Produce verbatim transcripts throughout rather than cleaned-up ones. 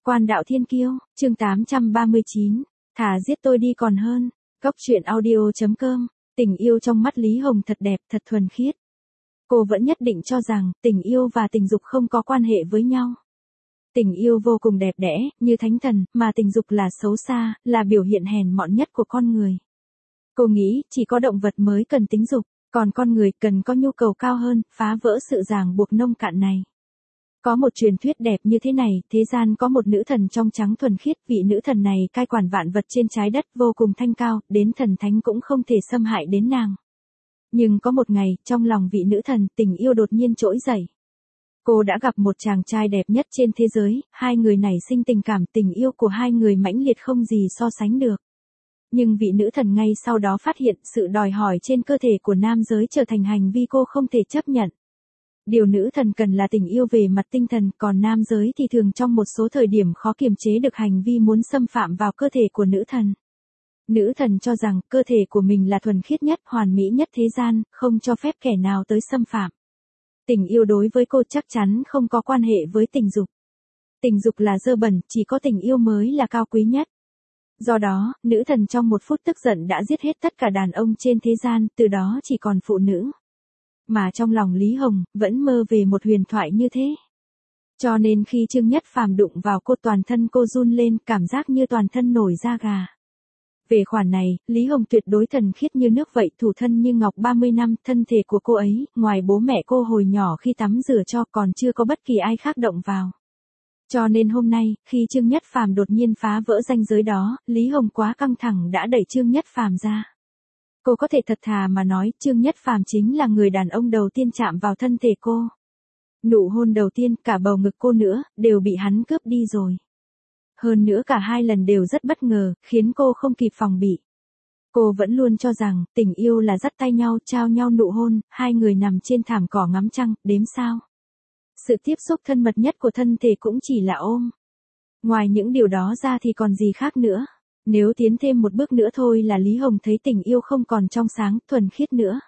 Quan đạo thiên kiêu, chương tám trăm ba mươi chín, thà giết tôi đi còn hơn. Góc truyện audio.com, tình yêu trong mắt Lý Hồng thật đẹp, thật thuần khiết. Cô vẫn nhất định cho rằng, tình yêu và tình dục không có quan hệ với nhau. Tình yêu vô cùng đẹp đẽ, như thánh thần, mà tình dục là xấu xa, là biểu hiện hèn mọn nhất của con người. Cô nghĩ, chỉ có động vật mới cần tính dục, còn con người cần có nhu cầu cao hơn, phá vỡ sự ràng buộc nông cạn này. Có một truyền thuyết đẹp như thế này, thế gian có một nữ thần trong trắng thuần khiết, vị nữ thần này cai quản vạn vật trên trái đất vô cùng thanh cao, đến thần thánh cũng không thể xâm hại đến nàng. Nhưng có một ngày, trong lòng vị nữ thần, tình yêu đột nhiên trỗi dậy. Cô đã gặp một chàng trai đẹp nhất trên thế giới, hai người nảy sinh tình cảm, tình yêu của hai người mãnh liệt không gì so sánh được. Nhưng vị nữ thần ngay sau đó phát hiện sự đòi hỏi trên cơ thể của nam giới trở thành hành vi cô không thể chấp nhận. Điều nữ thần cần là tình yêu về mặt tinh thần, còn nam giới thì thường trong một số thời điểm khó kiềm chế được hành vi muốn xâm phạm vào cơ thể của nữ thần. Nữ thần cho rằng cơ thể của mình là thuần khiết nhất, hoàn mỹ nhất thế gian, không cho phép kẻ nào tới xâm phạm. Tình yêu đối với cô chắc chắn không có quan hệ với tình dục. Tình dục là dơ bẩn, chỉ có tình yêu mới là cao quý nhất. Do đó, nữ thần trong một phút tức giận đã giết hết tất cả đàn ông trên thế gian, từ đó chỉ còn phụ nữ. Mà trong lòng Lý Hồng, vẫn mơ về một huyền thoại như thế. Cho nên khi Trương Nhất Phàm đụng vào cô toàn thân cô run lên, cảm giác như toàn thân nổi da gà. Về khoản này, Lý Hồng tuyệt đối thần khiết như nước vậy, thủ thân như ngọc ba mươi năm, thân thể của cô ấy, ngoài bố mẹ cô hồi nhỏ khi tắm rửa cho còn chưa có bất kỳ ai khác động vào. Cho nên hôm nay, khi Trương Nhất Phàm đột nhiên phá vỡ ranh giới đó, Lý Hồng quá căng thẳng đã đẩy Trương Nhất Phàm ra. Cô có thể thật thà mà nói, Trương Nhất Phàm chính là người đàn ông đầu tiên chạm vào thân thể cô. Nụ hôn đầu tiên, cả bầu ngực cô nữa, đều bị hắn cướp đi rồi. Hơn nữa cả hai lần đều rất bất ngờ, khiến cô không kịp phòng bị. Cô vẫn luôn cho rằng, tình yêu là dắt tay nhau, trao nhau nụ hôn, hai người nằm trên thảm cỏ ngắm trăng, đếm sao. Sự tiếp xúc thân mật nhất của thân thể cũng chỉ là ôm. Ngoài những điều đó ra thì còn gì khác nữa. Nếu tiến thêm một bước nữa thôi là Lý Hồng thấy tình yêu không còn trong sáng, thuần khiết nữa.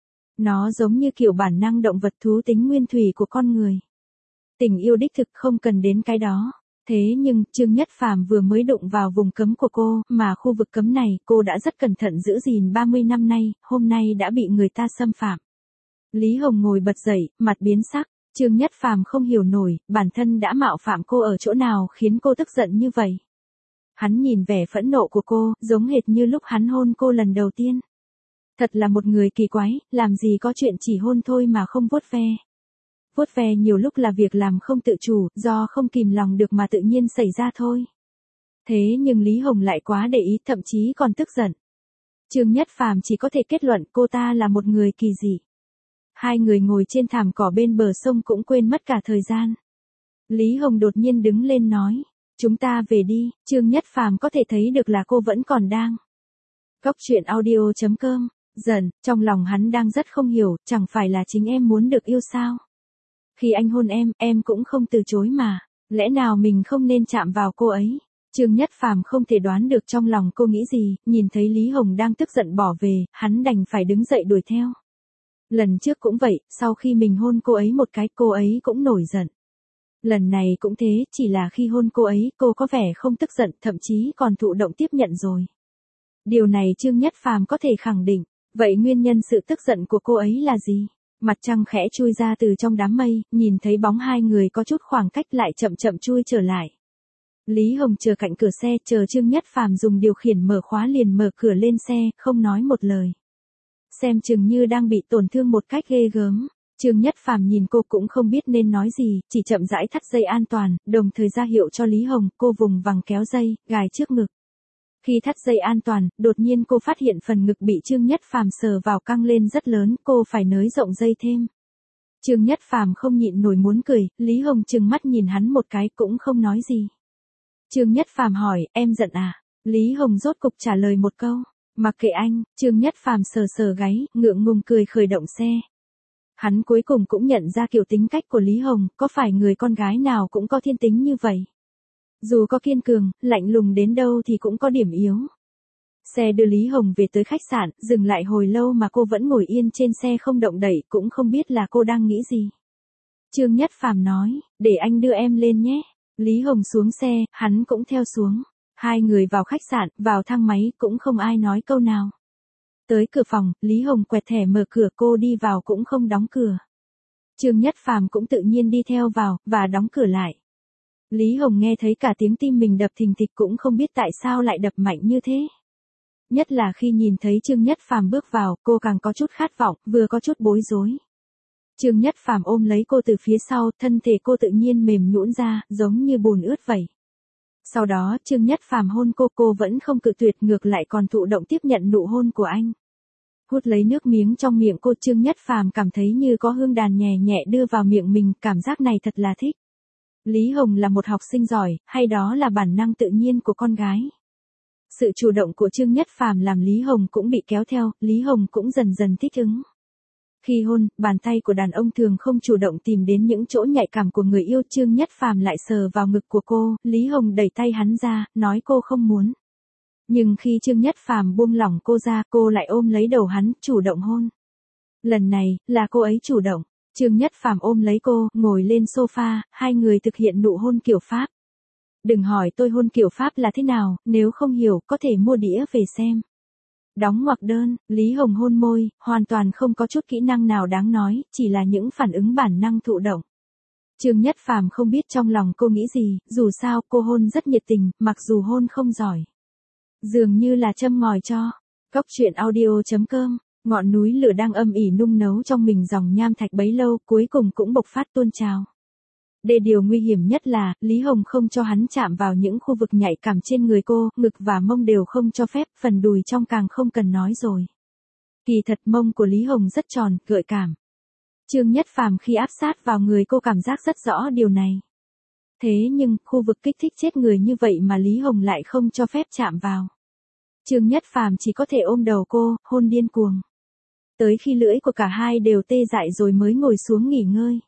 Nó giống như kiểu bản năng động vật thú tính nguyên thủy của con người. Tình yêu đích thực không cần đến cái đó. Thế nhưng, Trương Nhất Phàm vừa mới đụng vào vùng cấm của cô, mà khu vực cấm này cô đã rất cẩn thận giữ gìn ba mươi năm nay, hôm nay đã bị người ta xâm phạm. Lý Hồng ngồi bật dậy, mặt biến sắc. Trương Nhất Phàm không hiểu nổi, bản thân đã mạo phạm cô ở chỗ nào khiến cô tức giận như vậy. Hắn nhìn vẻ phẫn nộ của cô, giống hệt như lúc hắn hôn cô lần đầu tiên. Thật là một người kỳ quái, làm gì có chuyện chỉ hôn thôi mà không vuốt ve. Vuốt ve nhiều lúc là việc làm không tự chủ, do không kìm lòng được mà tự nhiên xảy ra thôi. Thế nhưng Lý Hồng lại quá để ý, thậm chí còn tức giận. Trương Nhất Phàm chỉ có thể kết luận cô ta là một người kỳ dị. Hai người ngồi trên thảm cỏ bên bờ sông cũng quên mất cả thời gian. Lý Hồng đột nhiên đứng lên nói. Chúng ta về đi, Trương Nhất Phàm có thể thấy được là cô vẫn còn đang. Góc truyện audio.com, dần, trong lòng hắn đang rất không hiểu, chẳng phải là chính em muốn được yêu sao? Khi anh hôn em, em cũng không từ chối mà, lẽ nào mình không nên chạm vào cô ấy? Trương Nhất Phàm không thể đoán được trong lòng cô nghĩ gì, nhìn thấy Lý Hồng đang tức giận bỏ về, hắn đành phải đứng dậy đuổi theo. Lần trước cũng vậy, sau khi mình hôn cô ấy một cái, cô ấy cũng nổi giận. Lần này cũng thế, chỉ là khi hôn cô ấy, cô có vẻ không tức giận, thậm chí còn thụ động tiếp nhận rồi. Điều này Trương Nhất Phàm có thể khẳng định, vậy nguyên nhân sự tức giận của cô ấy là gì? Mặt trăng khẽ chui ra từ trong đám mây, nhìn thấy bóng hai người có chút khoảng cách lại chậm chậm chui trở lại. Lý Hồng chờ cạnh cửa xe, chờ Trương Nhất Phàm dùng điều khiển mở khóa liền mở cửa lên xe, không nói một lời. Xem chừng như đang bị tổn thương một cách ghê gớm. Trương Nhất Phàm nhìn cô cũng không biết nên nói gì, chỉ chậm rãi thắt dây an toàn, đồng thời ra hiệu cho Lý Hồng, cô vùng vằng kéo dây, gài trước ngực. Khi thắt dây an toàn, đột nhiên cô phát hiện phần ngực bị Trương Nhất Phàm sờ vào căng lên rất lớn, cô phải nới rộng dây thêm. Trương Nhất Phàm không nhịn nổi muốn cười, Lý Hồng trừng mắt nhìn hắn một cái cũng không nói gì. Trương Nhất Phàm hỏi, em giận à? Lý Hồng rốt cục trả lời một câu, mặc kệ anh. Trương Nhất Phàm sờ sờ gáy, ngượng ngùng cười khởi động xe. Hắn cuối cùng cũng nhận ra kiểu tính cách của Lý Hồng, có phải người con gái nào cũng có thiên tính như vậy. Dù có kiên cường, lạnh lùng đến đâu thì cũng có điểm yếu. Xe đưa Lý Hồng về tới khách sạn, dừng lại hồi lâu mà cô vẫn ngồi yên trên xe không động đậy, cũng không biết là cô đang nghĩ gì. Trương Nhất Phàm nói, để anh đưa em lên nhé. Lý Hồng xuống xe, hắn cũng theo xuống. Hai người vào khách sạn, vào thang máy, cũng không ai nói câu nào. Tới cửa phòng, Lý Hồng quẹt thẻ mở cửa, cô đi vào cũng không đóng cửa. Trương Nhất Phàm cũng tự nhiên đi theo vào, và đóng cửa lại. Lý Hồng nghe thấy cả tiếng tim mình đập thình thịch cũng không biết tại sao lại đập mạnh như thế. Nhất là khi nhìn thấy Trương Nhất Phàm bước vào, cô càng có chút khát vọng, vừa có chút bối rối. Trương Nhất Phàm ôm lấy cô từ phía sau, thân thể cô tự nhiên mềm nhũn ra, giống như bùn ướt vậy. Sau đó, Trương Nhất Phàm hôn cô, cô vẫn không cự tuyệt, ngược lại còn thụ động tiếp nhận nụ hôn của anh. Hút lấy nước miếng trong miệng cô, Trương Nhất Phàm cảm thấy như có hương đàn nhẹ nhẹ đưa vào miệng mình, cảm giác này thật là thích. Lý Hồng là một học sinh giỏi, hay đó là bản năng tự nhiên của con gái. Sự chủ động của Trương Nhất Phàm làm Lý Hồng cũng bị kéo theo, Lý Hồng cũng dần dần thích ứng. Khi hôn, bàn tay của đàn ông thường không chủ động tìm đến những chỗ nhạy cảm của người yêu, Trương Nhất Phàm lại sờ vào ngực của cô, Lý Hồng đẩy tay hắn ra, nói cô không muốn. Nhưng khi Trương Nhất Phàm buông lỏng cô ra, cô lại ôm lấy đầu hắn, chủ động hôn. Lần này, là cô ấy chủ động. Trương Nhất Phàm ôm lấy cô, ngồi lên sofa, hai người thực hiện nụ hôn kiểu Pháp. Đừng hỏi tôi hôn kiểu Pháp là thế nào, nếu không hiểu, có thể mua đĩa về xem. Đóng ngoặc đơn, Lý Hồng hôn môi, hoàn toàn không có chút kỹ năng nào đáng nói, chỉ là những phản ứng bản năng thụ động. Trương Nhất Phàm không biết trong lòng cô nghĩ gì, dù sao cô hôn rất nhiệt tình, mặc dù hôn không giỏi. Dường như là châm ngòi cho. Cóc truyện audio chấm com, ngọn núi lửa đang âm ỉ nung nấu trong mình dòng nham thạch bấy lâu, cuối cùng cũng bộc phát tuôn trào. Để điều nguy hiểm nhất là, Lý Hồng không cho hắn chạm vào những khu vực nhạy cảm trên người cô, ngực và mông đều không cho phép, phần đùi trong càng không cần nói rồi. Kỳ thật mông của Lý Hồng rất tròn, gợi cảm. Trương Nhất Phàm khi áp sát vào người cô cảm giác rất rõ điều này. Thế nhưng, khu vực kích thích chết người như vậy mà Lý Hồng lại không cho phép chạm vào. Trương Nhất Phàm chỉ có thể ôm đầu cô, hôn điên cuồng. Tới khi lưỡi của cả hai đều tê dại rồi mới ngồi xuống nghỉ ngơi.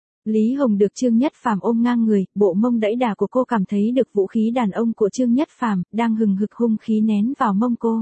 Lý Hồng được Trương Nhất Phàm ôm ngang người, bộ mông đẫy đà của cô cảm thấy được vũ khí đàn ông của Trương Nhất Phàm đang hừng hực hung khí nén vào mông cô.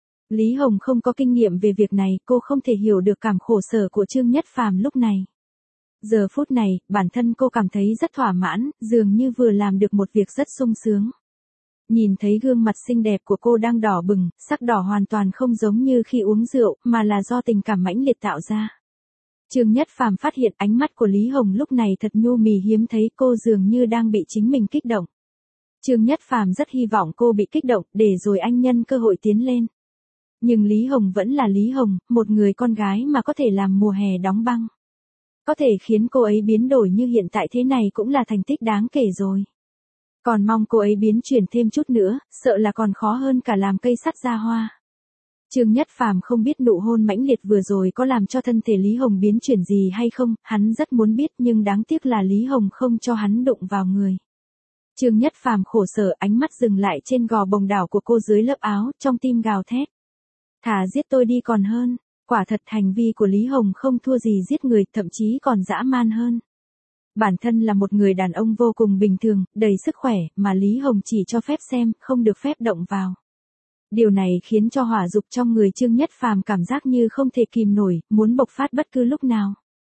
Lý Hồng không có kinh nghiệm về việc này, cô không thể hiểu được cảm khổ sở của Trương Nhất Phàm lúc này. Giờ phút này, bản thân cô cảm thấy rất thỏa mãn, dường như vừa làm được một việc rất sung sướng. Nhìn thấy gương mặt xinh đẹp của cô đang đỏ bừng, sắc đỏ hoàn toàn không giống như khi uống rượu, mà là do tình cảm mãnh liệt tạo ra. Trương Nhất Phàm phát hiện ánh mắt của Lý Hồng lúc này thật nhu mì hiếm thấy, cô dường như đang bị chính mình kích động. Trương Nhất Phàm rất hy vọng cô bị kích động, để rồi anh nhân cơ hội tiến lên. Nhưng Lý Hồng vẫn là Lý Hồng, một người con gái mà có thể làm mùa hè đóng băng. Có thể khiến cô ấy biến đổi như hiện tại thế này cũng là thành tích đáng kể rồi. Còn mong cô ấy biến chuyển thêm chút nữa, sợ là còn khó hơn cả làm cây sắt ra hoa. Trương Nhất Phàm không biết nụ hôn mãnh liệt vừa rồi có làm cho thân thể Lý Hồng biến chuyển gì hay không, hắn rất muốn biết nhưng đáng tiếc là Lý Hồng không cho hắn đụng vào người. Trương Nhất Phàm khổ sở, ánh mắt dừng lại trên gò bồng đảo của cô dưới lớp áo, trong tim gào thét. Thà giết tôi đi còn hơn, quả thật hành vi của Lý Hồng không thua gì giết người, thậm chí còn dã man hơn. Bản thân là một người đàn ông vô cùng bình thường, đầy sức khỏe, mà Lý Hồng chỉ cho phép xem, không được phép động vào. Điều này khiến cho hỏa dục trong người Trương Nhất Phàm cảm giác như không thể kìm nổi, muốn bộc phát bất cứ lúc nào.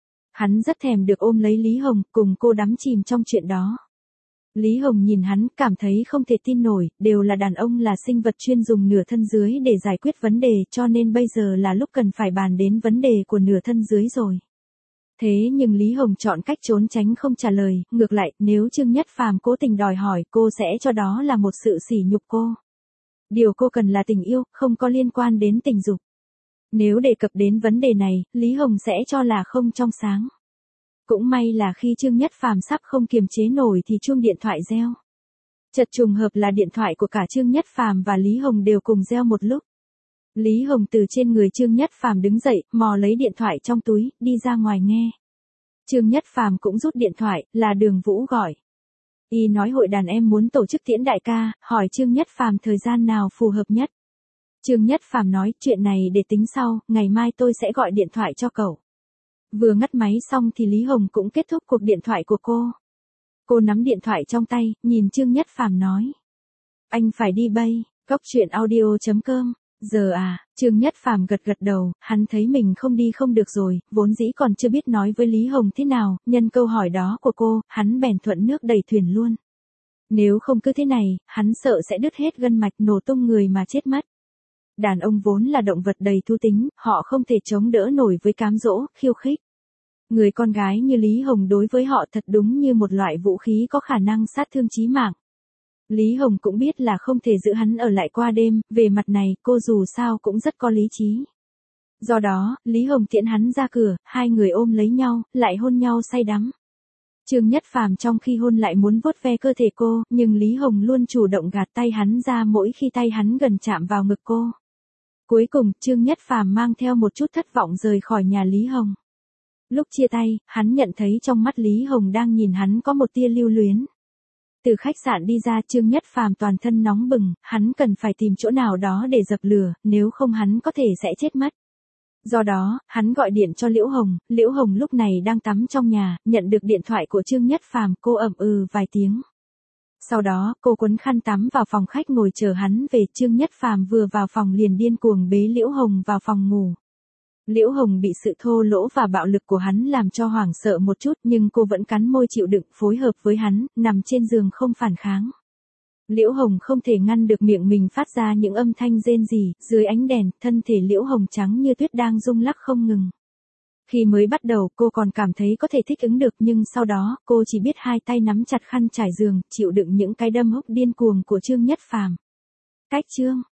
Hắn rất thèm được ôm lấy Lý Hồng, cùng cô đắm chìm trong chuyện đó. Lý Hồng nhìn hắn, cảm thấy không thể tin nổi, đều là đàn ông là sinh vật chuyên dùng nửa thân dưới để giải quyết vấn đề, cho nên bây giờ là lúc cần phải bàn đến vấn đề của nửa thân dưới rồi. Thế nhưng Lý Hồng chọn cách trốn tránh không trả lời, ngược lại, nếu Trương Nhất Phàm cố tình đòi hỏi, cô sẽ cho đó là một sự sỉ nhục cô. Điều cô cần là tình yêu, không có liên quan đến tình dục. Nếu đề cập đến vấn đề này, Lý Hồng sẽ cho là không trong sáng. Cũng may là khi Trương Nhất Phàm sắp không kiềm chế nổi thì chuông điện thoại reo. Chợt trùng hợp là điện thoại của cả Trương Nhất Phàm và Lý Hồng đều cùng reo một lúc. Lý Hồng từ trên người Trương Nhất Phàm đứng dậy, mò lấy điện thoại trong túi, đi ra ngoài nghe. Trương Nhất Phàm cũng rút điện thoại, là Đường Vũ gọi. Y nói hội đàn em muốn tổ chức tiễn đại ca, hỏi Trương Nhất Phàm thời gian nào phù hợp nhất. Trương Nhất Phàm nói, chuyện này để tính sau, ngày mai tôi sẽ gọi điện thoại cho cậu. Vừa ngắt máy xong thì Lý Hồng cũng kết thúc cuộc điện thoại của cô. Cô nắm điện thoại trong tay, nhìn Trương Nhất Phàm nói. Anh phải đi bay, cóc truyện audio chấm com. Giờ à, Trương Nhất Phàm gật gật đầu, hắn thấy mình không đi không được rồi, vốn dĩ còn chưa biết nói với Lý Hồng thế nào, nhân câu hỏi đó của cô, hắn bèn thuận nước đẩy thuyền luôn. Nếu không cứ thế này, hắn sợ sẽ đứt hết gân mạch nổ tung người mà chết mất. Đàn ông vốn là động vật đầy thú tính, họ không thể chống đỡ nổi với cám dỗ, khiêu khích. Người con gái như Lý Hồng đối với họ thật đúng như một loại vũ khí có khả năng sát thương chí mạng. Lý Hồng cũng biết là không thể giữ hắn ở lại qua đêm, về mặt này cô dù sao cũng rất có lý trí. Do đó, Lý Hồng tiễn hắn ra cửa, hai người ôm lấy nhau, lại hôn nhau say đắm. Trương Nhất Phàm trong khi hôn lại muốn vuốt ve cơ thể cô, nhưng Lý Hồng luôn chủ động gạt tay hắn ra mỗi khi tay hắn gần chạm vào ngực cô. Cuối cùng, Trương Nhất Phàm mang theo một chút thất vọng rời khỏi nhà Lý Hồng. Lúc chia tay, hắn nhận thấy trong mắt Lý Hồng đang nhìn hắn có một tia lưu luyến. Từ khách sạn đi ra, Trương Nhất Phàm toàn thân nóng bừng, hắn cần phải tìm chỗ nào đó để dập lửa, nếu không hắn có thể sẽ chết mất. Do đó, hắn gọi điện cho Liễu Hồng, Liễu Hồng lúc này đang tắm trong nhà, nhận được điện thoại của Trương Nhất Phàm, cô ậm ừ vài tiếng. Sau đó, cô quấn khăn tắm vào phòng khách ngồi chờ hắn về. Trương Nhất Phàm vừa vào phòng liền điên cuồng bế Liễu Hồng vào phòng ngủ. Liễu Hồng bị sự thô lỗ và bạo lực của hắn làm cho hoảng sợ một chút, nhưng cô vẫn cắn môi chịu đựng, phối hợp với hắn, nằm trên giường không phản kháng. Liễu Hồng không thể ngăn được miệng mình phát ra những âm thanh rên rỉ, dưới ánh đèn, thân thể Liễu Hồng trắng như tuyết đang rung lắc không ngừng. Khi mới bắt đầu cô còn cảm thấy có thể thích ứng được, nhưng sau đó, cô chỉ biết hai tay nắm chặt khăn trải giường, chịu đựng những cái đâm húc điên cuồng của Trương Nhất Phàm. Cách chương